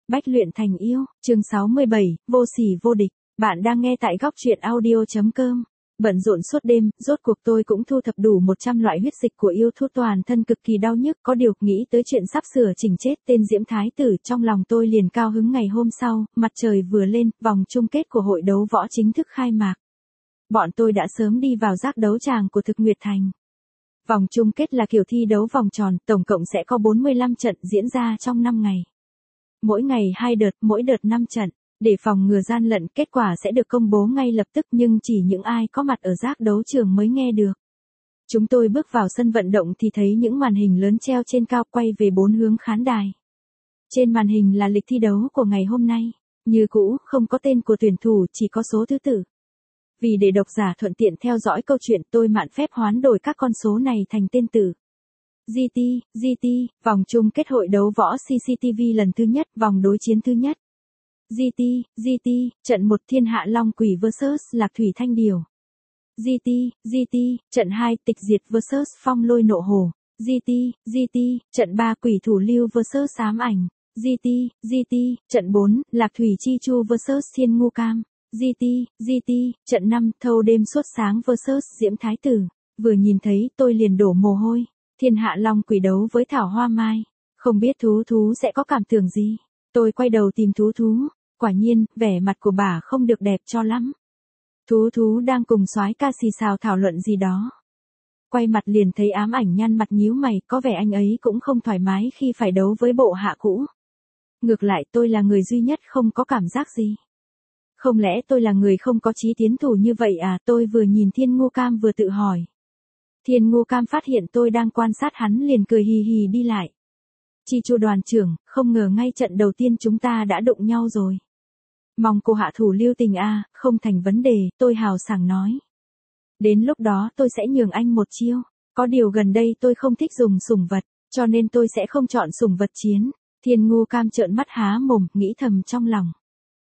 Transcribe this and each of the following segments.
Bách luyện thành yêu, chương 67, vô sỉ vô địch. Bạn đang nghe tại góc truyện audio.com. Bận rộn suốt đêm, rốt cuộc tôi cũng thu thập đủ 100 loại huyết dịch của yêu thú, toàn thân cực kỳ đau nhức, có điều nghĩ tới chuyện sắp sửa chỉnh chết tên Diễm Thái tử, trong lòng tôi liền cao hứng. Ngày hôm sau, mặt trời vừa lên, vòng chung kết của hội đấu võ chính thức khai mạc. Bọn tôi đã sớm đi vào giác đấu tràng của Thực Nguyệt Thành. Vòng chung kết là kiểu thi đấu vòng tròn, tổng cộng sẽ có 45 trận diễn ra trong 5 ngày. Mỗi ngày 2 đợt, mỗi đợt 5 trận. Để phòng ngừa gian lận, kết quả sẽ được công bố ngay lập tức, nhưng chỉ những ai có mặt ở giác đấu trường mới nghe được. Chúng tôi bước vào sân vận động thì thấy những màn hình lớn treo trên cao, quay về 4 hướng khán đài. Trên màn hình là lịch thi đấu của ngày hôm nay. Như cũ, không có tên của tuyển thủ, chỉ có số thứ tự. Vì để độc giả thuận tiện theo dõi câu chuyện, tôi mạn phép hoán đổi các con số này thành tên tử. GT, vòng chung kết hội đấu võ CCTV lần thứ nhất, vòng đối chiến thứ nhất. GT, trận 1 Thiên Hạ Long Quỷ vs Lạc Thủy Thanh Điều. GT, trận 2 Tịch Diệt vs Phong Lôi Nộ Hồ. GT, trận 3 Quỷ Thủ Lưu vs Ám Ảnh. GT, trận 4 Lạc Thủy Chi Chu vs Thiên Ngu Cam. GT, trận 5 Thâu Đêm Suốt Sáng vs Diễm Thái Tử. Vừa nhìn thấy tôi liền đổ mồ hôi. Thiên Hạ Long Quỷ đấu với Thảo Hoa Mai. Không biết thú sẽ có cảm tưởng gì. Tôi quay đầu tìm thú. Quả nhiên, vẻ mặt của bà không được đẹp cho lắm. Thú đang cùng soái ca xì xào thảo luận gì đó. Quay mặt liền thấy Ám Ảnh nhăn mặt nhíu mày, có vẻ anh ấy cũng không thoải mái khi phải đấu với bộ hạ cũ. Ngược lại tôi là người duy nhất không có cảm giác gì. Không lẽ tôi là người không có chí tiến thủ như vậy à? Tôi vừa nhìn Thiên Ngu Cam vừa tự hỏi. Thiên Ngu Cam phát hiện tôi đang quan sát hắn liền cười hì hì đi lại. Chi Chu đoàn trưởng, không ngờ ngay trận đầu tiên chúng ta đã đụng nhau rồi. Mong cô hạ thủ lưu tình a, không thành vấn đề, tôi hào sảng nói. Đến lúc đó tôi sẽ nhường anh một chiêu. Có điều gần đây tôi không thích dùng sủng vật, cho nên tôi sẽ không chọn sủng vật chiến. Thiên Ngu Cam trợn mắt há mồm, nghĩ thầm trong lòng.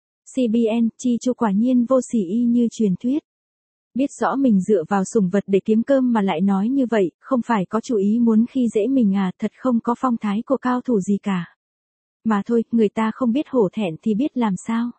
CBN, Chi Chu quả nhiên vô sỉ y như truyền thuyết. Biết rõ mình dựa vào sủng vật để kiếm cơm mà lại nói như vậy, không phải có chủ ý muốn khi dễ mình à? Thật không có phong thái của cao thủ gì cả. Mà thôi, người ta không biết hổ thẹn thì biết làm sao.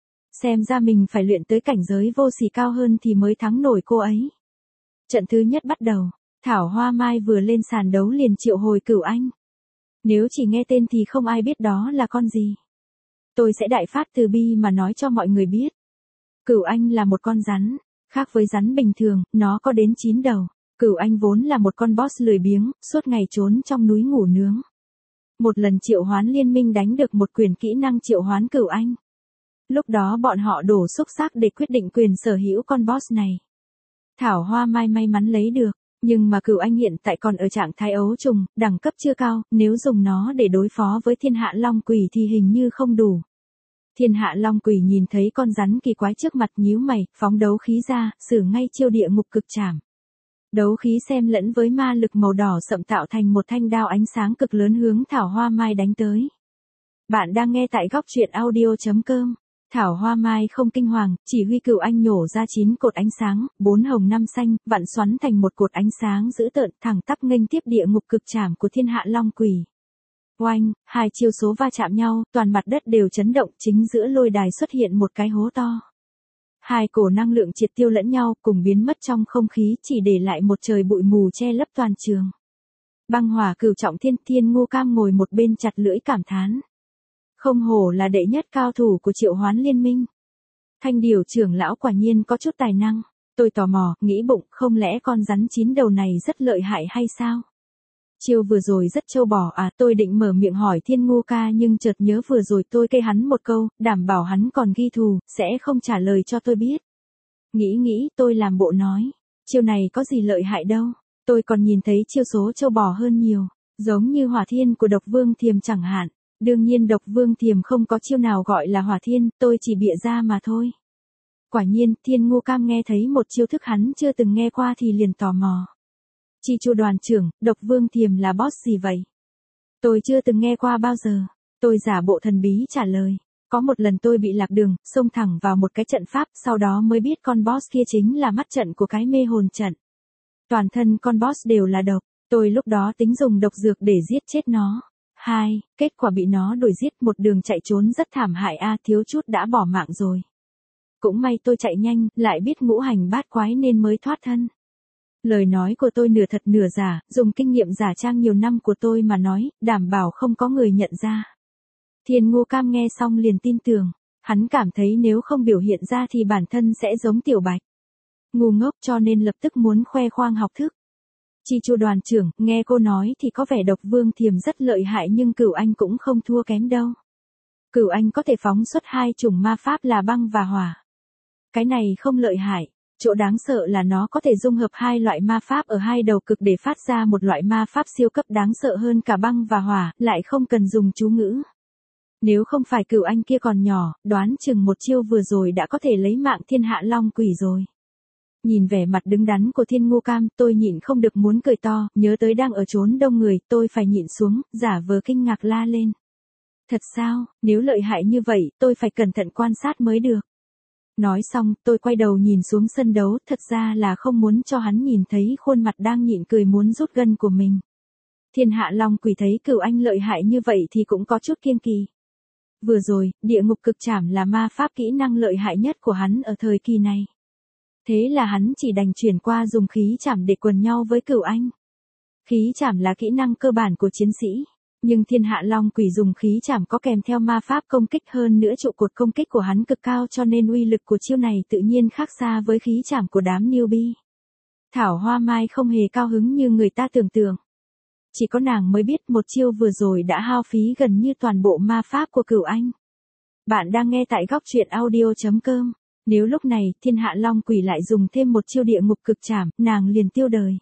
Xem ra mình phải luyện tới cảnh giới vô sỉ cao hơn thì mới thắng nổi cô ấy. Trận thứ nhất bắt đầu, Thảo Hoa Mai vừa lên sàn đấu liền triệu hồi Cửu Anh. Nếu chỉ nghe tên thì không ai biết đó là con gì. Tôi sẽ đại phát từ bi mà nói cho mọi người biết. Cửu Anh là một con rắn. Khác với rắn bình thường, nó có đến 9 đầu. Cửu Anh vốn là một con boss lười biếng, suốt ngày trốn trong núi ngủ nướng. Một lần triệu hoán liên minh đánh được một quyền kỹ năng triệu hoán Cửu Anh. Lúc đó bọn họ đổ xúc xác để quyết định quyền sở hữu con boss này. Thảo Hoa Mai may mắn lấy được, nhưng mà Cửu Anh hiện tại còn ở trạng thái ấu trùng, đẳng cấp chưa cao, nếu dùng nó để đối phó với Thiên Hạ Long Quỷ thì hình như không đủ. Thiên Hạ Long Quỷ nhìn thấy con rắn kỳ quái trước mặt nhíu mày, phóng đấu khí ra, sử ngay chiêu địa ngục cực trảm. Đấu khí xen lẫn với ma lực màu đỏ sậm tạo thành một thanh đao ánh sáng cực lớn hướng Thảo Hoa Mai đánh tới. Bạn đang nghe tại góc truyện audio.com. Thảo Hoa Mai không kinh hoàng, chỉ huy Cửu Anh nhổ ra 9 cột ánh sáng, 4 hồng 5 xanh, vặn xoắn thành một cột ánh sáng dữ tợn, thẳng tắp nghênh tiếp địa ngục cực trảm của Thiên Hạ Long Quỷ. Oanh, hai chiêu số va chạm nhau, toàn mặt đất đều chấn động, chính giữa lôi đài xuất hiện một cái hố to. Hai cổ năng lượng triệt tiêu lẫn nhau, cùng biến mất trong không khí, chỉ để lại một trời bụi mù che lấp toàn trường. Băng Hỏa Cửu Trọng Thiên Ngu Cam ngồi một bên chặt lưỡi cảm thán. Không hổ là đệ nhất cao thủ của triệu hoán liên minh. Thanh Điều trưởng lão quả nhiên có chút tài năng. Tôi tò mò, nghĩ bụng, không lẽ con rắn 9 đầu này rất lợi hại hay sao? Chiêu vừa rồi rất trâu bò à? Tôi định mở miệng hỏi Thiên Ngu ca nhưng chợt nhớ vừa rồi tôi kê hắn một câu, đảm bảo hắn còn ghi thù, sẽ không trả lời cho tôi biết. Nghĩ, tôi làm bộ nói. Chiêu này có gì lợi hại đâu. Tôi còn nhìn thấy chiêu số trâu bò hơn nhiều. Giống như Hỏa Thiên của Độc Vương Thiềm chẳng hạn. Đương nhiên Độc Vương Thiềm không có chiêu nào gọi là Hỏa Thiên, tôi chỉ bịa ra mà thôi. Quả nhiên, Thiên Ngu Cam nghe thấy một chiêu thức hắn chưa từng nghe qua thì liền tò mò. Chi Chu đoàn trưởng, Độc Vương Thiềm là boss gì vậy? Tôi chưa từng nghe qua bao giờ. Tôi giả bộ thần bí trả lời. Có một lần tôi bị lạc đường, xông thẳng vào một cái trận pháp, sau đó mới biết con boss kia chính là mắt trận của cái mê hồn trận. Toàn thân con boss đều là độc, tôi lúc đó tính dùng độc dược để giết chết nó. 2, kết quả bị nó đuổi giết, một đường chạy trốn rất thảm hại a, thiếu chút đã bỏ mạng rồi. Cũng may tôi chạy nhanh, lại biết ngũ hành bát quái nên mới thoát thân. Lời nói của tôi nửa thật nửa giả, dùng kinh nghiệm giả trang nhiều năm của tôi mà nói, đảm bảo không có người nhận ra. Thiên Ngô Cam nghe xong liền tin tưởng, hắn cảm thấy nếu không biểu hiện ra thì bản thân sẽ giống Tiểu Bạch. Ngu ngốc cho nên lập tức muốn khoe khoang học thức. Chi Chu đoàn trưởng, nghe cô nói thì có vẻ Độc Vương Thiềm rất lợi hại nhưng Cửu Anh cũng không thua kém đâu. Cửu Anh có thể phóng xuất 2 chủng ma pháp là băng và hỏa. Cái này không lợi hại, chỗ đáng sợ là nó có thể dung hợp 2 loại ma pháp ở 2 đầu cực để phát ra một loại ma pháp siêu cấp đáng sợ hơn cả băng và hỏa, lại không cần dùng chú ngữ. Nếu không phải Cửu Anh kia còn nhỏ, đoán chừng một chiêu vừa rồi đã có thể lấy mạng Thiên Hạ Long Quỷ rồi. Nhìn vẻ mặt đứng đắn của Thiên Ngô Cam, tôi nhịn không được muốn cười to, nhớ tới đang ở chốn đông người, tôi phải nhịn xuống, giả vờ kinh ngạc la lên. Thật sao, nếu lợi hại như vậy, tôi phải cẩn thận quan sát mới được. Nói xong, tôi quay đầu nhìn xuống sân đấu, thật ra là không muốn cho hắn nhìn thấy khuôn mặt đang nhịn cười muốn rút gân của mình. Thiên Hạ Long Quỷ thấy Cửu Anh lợi hại như vậy thì cũng có chút kiêng kỳ. Vừa rồi, địa ngục cực trảm là ma pháp kỹ năng lợi hại nhất của hắn ở thời kỳ này. Thế là hắn chỉ đành chuyển qua dùng khí trảm để quần nhau với Cửu Anh. Khí trảm là kỹ năng cơ bản của chiến sĩ, nhưng Thiên Hạ Long Quỷ dùng khí trảm có kèm theo ma pháp công kích, hơn nữa trụ cột công kích của hắn cực cao cho nên uy lực của chiêu này tự nhiên khác xa với khí trảm của đám newbie. Thảo Hoa Mai không hề cao hứng như người ta tưởng tượng. Chỉ có nàng mới biết một chiêu vừa rồi đã hao phí gần như toàn bộ ma pháp của Cửu Anh. Bạn đang nghe tại góc truyện audio.com. Nếu lúc này Thiên Hạ Long Quỷ lại dùng thêm một chiêu địa ngục cực trảm, nàng liền tiêu đời.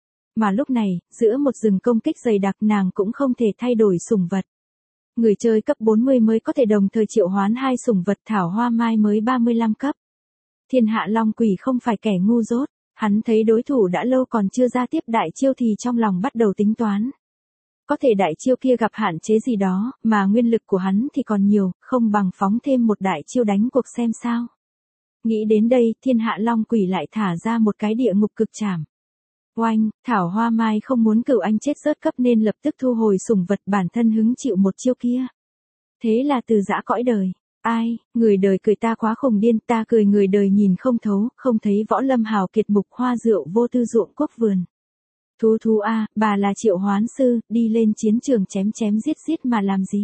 Mà lúc này, giữa một rừng công kích dày đặc nàng cũng không thể thay đổi sủng vật. Người chơi cấp 40 mới có thể đồng thời triệu hoán 2 sủng vật, Thảo Hoa Mai mới 35 cấp. Thiên Hạ Long Quỷ không phải kẻ ngu dốt, hắn thấy đối thủ đã lâu còn chưa ra tiếp đại chiêu thì trong lòng bắt đầu tính toán. Có thể đại chiêu kia gặp hạn chế gì đó, mà nguyên lực của hắn thì còn nhiều, không bằng phóng thêm một đại chiêu đánh cuộc xem sao. Nghĩ đến đây, Thiên Hạ Long Quỷ lại thả ra một cái địa ngục cực trảm. Oanh, Thảo Hoa Mai không muốn Cửu Anh chết rớt cấp nên lập tức thu hồi sủng vật, bản thân hứng chịu một chiêu kia. Thế là từ giã cõi đời. Ai, người đời cười ta quá khùng điên, ta cười người đời nhìn không thấu, không thấy võ lâm hào kiệt mục hoa rượu vô tư ruộng quốc vườn. Thú thú a, bà là triệu hoán sư, đi lên chiến trường chém chém giết giết mà làm gì?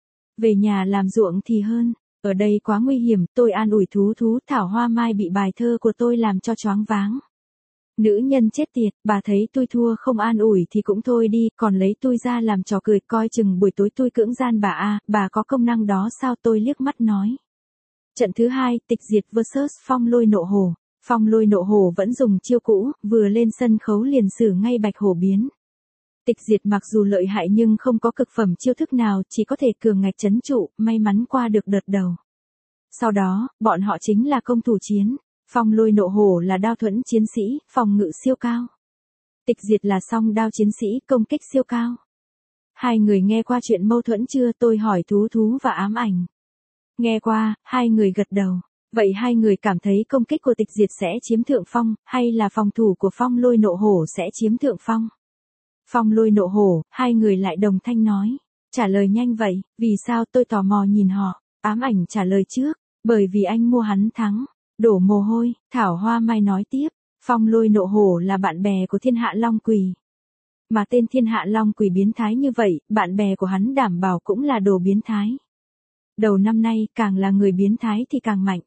Về nhà làm ruộng thì hơn. Ở đây quá nguy hiểm, tôi an ủi thú thú, Thảo Hoa Mai bị bài thơ của tôi làm cho choáng váng. Nữ nhân chết tiệt, bà thấy tôi thua không an ủi thì cũng thôi đi, còn lấy tôi ra làm trò cười, coi chừng buổi tối tôi cưỡng gian bà a, bà có công năng đó sao, tôi liếc mắt nói. Trận thứ 2, Tịch Diệt vs Phong Lôi Nộ Hổ. Phong Lôi Nộ Hổ vẫn dùng chiêu cũ, vừa lên sân khấu liền xử ngay Bạch Hổ biến. Tịch Diệt mặc dù lợi hại nhưng không có cực phẩm chiêu thức nào, chỉ có thể cường ngạch trấn trụ, may mắn qua được đợt đầu. Sau đó, bọn họ chính là công thủ chiến. Phong Lôi Nộ Hổ là đao thuẫn chiến sĩ, phòng ngự siêu cao. Tịch Diệt là song đao chiến sĩ, công kích siêu cao. Hai người nghe qua chuyện mâu thuẫn chưa, tôi hỏi thú thú và ám ảnh. Nghe qua, hai người gật đầu. Vậy hai người cảm thấy công kích của Tịch Diệt sẽ chiếm thượng phong, hay là phòng thủ của Phong Lôi Nộ Hổ sẽ chiếm thượng phong? Phong Lôi Nộ Hổ, hai người lại đồng thanh nói. Trả lời nhanh vậy, vì sao, tôi tò mò nhìn họ. Ám ảnh trả lời trước, bởi vì anh mua hắn thắng. Đổ mồ hôi, Thảo Hoa Mai nói tiếp. Phong Lôi Nộ Hổ là bạn bè của Thiên Hạ Long Quỷ. Mà tên Thiên Hạ Long Quỷ biến thái như vậy, bạn bè của hắn đảm bảo cũng là đồ biến thái. Đầu năm nay, càng là người biến thái thì càng mạnh.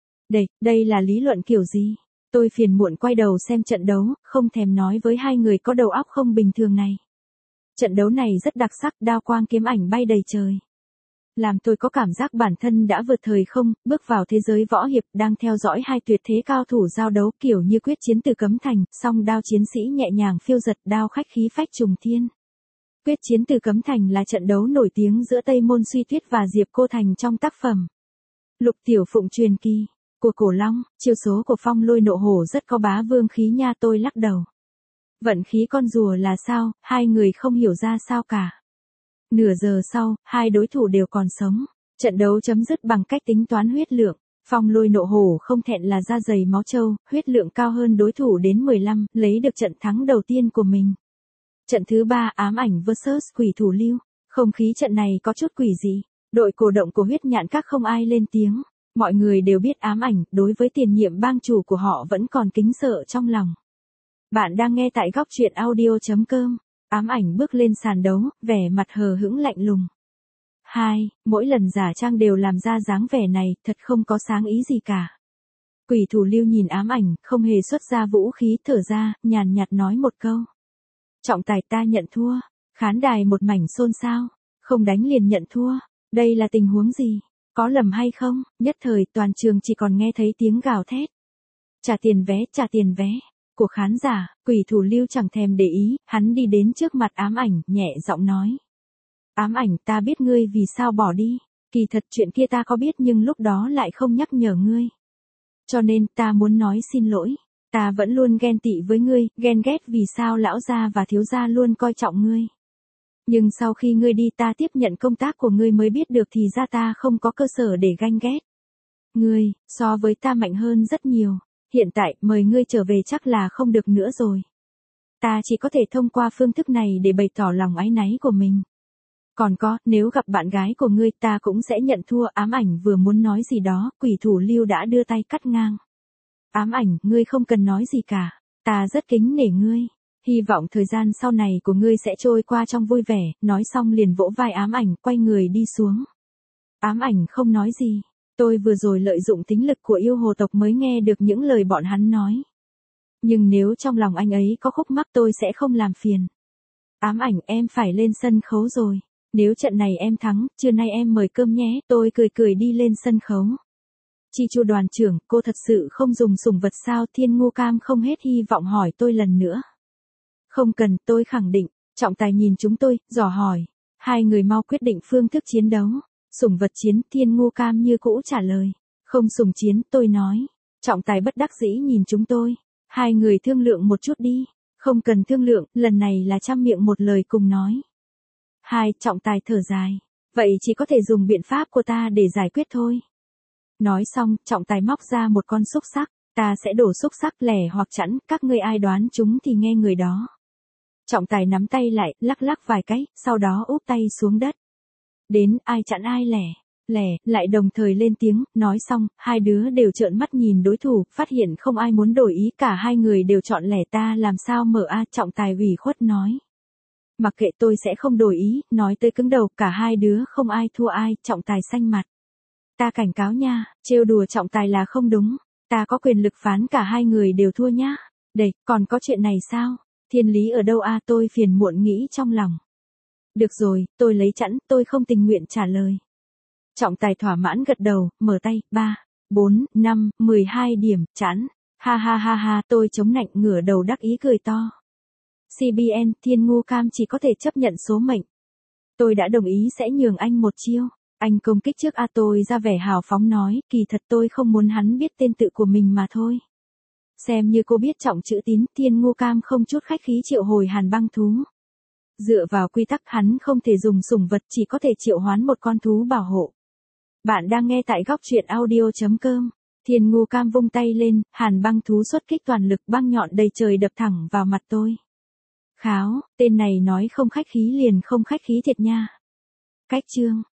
Đây là lý luận kiểu gì? Tôi phiền muộn quay đầu xem trận đấu, không thèm nói với hai người có đầu óc không bình thường này. Trận đấu này rất đặc sắc, đao quang kiếm ảnh bay đầy trời. Làm tôi có cảm giác bản thân đã vượt thời không, bước vào thế giới võ hiệp, đang theo dõi hai tuyệt thế cao thủ giao đấu kiểu như quyết chiến từ cấm thành, song đao chiến sĩ nhẹ nhàng phiêu giật, đao khách khí phách trùng thiên. Quyết chiến từ cấm thành là trận đấu nổi tiếng giữa Tây Môn Suy Tuyết và Diệp Cô Thành trong tác phẩm Lục Tiểu Phụng truyền kỳ của Cổ Long. Chiêu số của Phong Lôi Nộ Hổ rất có bá vương khí nha, tôi lắc đầu. Vận khí con rùa là sao, hai người không hiểu ra sao cả. Nửa giờ sau, hai đối thủ đều còn sống. Trận đấu chấm dứt bằng cách tính toán huyết lượng. Phong Lôi Nộ Hổ không thẹn là da dày máu trâu, huyết lượng cao hơn đối thủ đến 15, lấy được trận thắng đầu tiên của mình. Trận thứ 3, ám ảnh vs Quỷ Thủ Lưu. Không khí trận này có chút quỷ dị. Đội cổ động của huyết nhạn các không ai lên tiếng. Mọi người đều biết ám ảnh đối với tiền nhiệm bang chủ của họ vẫn còn kính sợ trong lòng. Bạn đang nghe tại góc truyện audio.com. Ám ảnh bước lên sàn đấu, vẻ mặt hờ hững lạnh lùng. Mỗi lần giả trang đều làm ra dáng vẻ này, thật không có sáng ý gì cả. Quỷ thủ Lưu nhìn ám ảnh, không hề xuất ra vũ khí, thở ra, nhàn nhạt nói một câu. Trọng tài, ta nhận thua. Khán đài một mảnh xôn xao. Không đánh liền nhận thua. Đây là tình huống gì? Có lầm hay không? Nhất thời toàn trường chỉ còn nghe thấy tiếng gào thét. Trả tiền vé. Của khán giả, quỷ thủ Lưu chẳng thèm để ý, hắn đi đến trước mặt ám ảnh, nhẹ giọng nói. Ám ảnh, ta biết ngươi vì sao bỏ đi. Kỳ thật chuyện kia ta có biết nhưng lúc đó lại không nhắc nhở ngươi. Cho nên ta muốn nói xin lỗi. Ta vẫn luôn ghen tị với ngươi, ghen ghét vì sao lão gia và thiếu gia luôn coi trọng ngươi. Nhưng sau khi ngươi đi ta tiếp nhận công tác của ngươi mới biết được thì ra ta không có cơ sở để ganh ghét. Ngươi, so với ta mạnh hơn rất nhiều. Hiện tại, mời ngươi trở về chắc là không được nữa rồi. Ta chỉ có thể thông qua phương thức này để bày tỏ lòng áy náy của mình. Còn có, nếu gặp bạn gái của ngươi ta cũng sẽ nhận thua. Ám ảnh vừa muốn nói gì đó, quỷ thủ Lưu đã đưa tay cắt ngang. Ám ảnh, ngươi không cần nói gì cả. Ta rất kính nể ngươi. Hy vọng thời gian sau này của ngươi sẽ trôi qua trong vui vẻ. Nói xong liền vỗ vai ám ảnh, quay người đi xuống. Ám ảnh không nói gì. Tôi vừa rồi lợi dụng tính lực của yêu hồ tộc mới nghe được những lời bọn hắn nói. Nhưng nếu trong lòng anh ấy có khúc mắc tôi sẽ không làm phiền. Ám ảnh, em phải lên sân khấu rồi. Nếu trận này em thắng, trưa nay em mời cơm nhé. Tôi cười đi lên sân khấu. Chi Chu đoàn trưởng, cô thật sự không dùng sủng vật sao? Thiên Ngu Cam không hết hy vọng hỏi tôi lần nữa. Không cần, tôi khẳng định. Trọng tài nhìn chúng tôi, dò hỏi. Hai người mau quyết định phương thức chiến đấu. Sủng vật chiến, Thiên Ngu Cam như cũ trả lời. Không sủng chiến, tôi nói. Trọng tài bất đắc dĩ nhìn chúng tôi. Hai người thương lượng một chút đi. Không cần thương lượng, lần này là trăm miệng một lời cùng nói. Trọng tài thở dài. Vậy chỉ có thể dùng biện pháp của ta để giải quyết thôi. Nói xong, trọng tài móc ra một con xúc xắc. Ta sẽ đổ xúc xắc lẻ hoặc chẵn, các ngươi ai đoán chúng thì nghe người đó. Trọng tài nắm tay lại, lắc vài cái, sau đó úp tay xuống đất. Đến ai chẵn ai lẻ, lại đồng thời lên tiếng, nói xong, hai đứa đều trợn mắt nhìn đối thủ, phát hiện không ai muốn đổi ý, cả hai người đều chọn lẻ. Ta làm sao mở trọng tài ủy khuất nói. Mặc kệ, tôi sẽ không đổi ý, nói tới cứng đầu, cả hai đứa không ai thua ai. Trọng tài xanh mặt. Ta cảnh cáo nha, trêu đùa trọng tài là không đúng. Ta có quyền lực phán cả hai người đều thua nhá. Đây, còn có chuyện này sao? Thiên lý ở đâu tôi phiền muộn nghĩ trong lòng. Được rồi, tôi lấy chẵn, tôi không tình nguyện trả lời. Trọng tài thỏa mãn gật đầu, mở tay, 3, 4, 5, 12 điểm, chẵn. Ha, tôi chống nạnh ngửa đầu đắc ý cười to. CBN, Thiên Ngu Cam chỉ có thể chấp nhận số mệnh. Tôi đã đồng ý sẽ nhường anh một chiêu. Anh công kích trước tôi ra vẻ hào phóng nói, kỳ thật tôi không muốn hắn biết tên tự của mình mà thôi. Xem như cô biết trọng chữ tín, Thiên Ngu Cam không chút khách khí triệu hồi Hàn Băng thú. Dựa vào quy tắc hắn không thể dùng sủng vật, chỉ có thể triệu hoán một con thú bảo hộ. Bạn đang nghe tại góc truyện audio.com. Thiên Ngu Cam vung tay lên, Hàn Băng thú xuất kích toàn lực, băng nhọn đầy trời đập thẳng vào mặt tôi. Kháo, tên này nói không khách khí liền không khách khí thiệt nha. Cách chương.